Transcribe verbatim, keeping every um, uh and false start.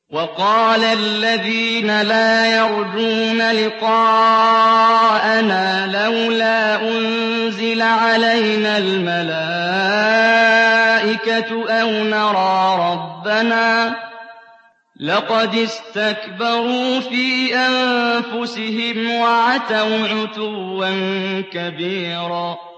وَقَالَ الَّذِينَ لَا يَرْجُونَ لِقَاءَنَا لَوْلَا أُنزِلَ عَلَيْنَا الْمَلَائِكَةُ أَوْ نَرَىٰ رَبَّنَا ۗ لَقَدِ اسْتَكْبَرُوا فِي أَنفُسِهِمْ وَعَتَوْا عُتُوًّا كَبِيرًا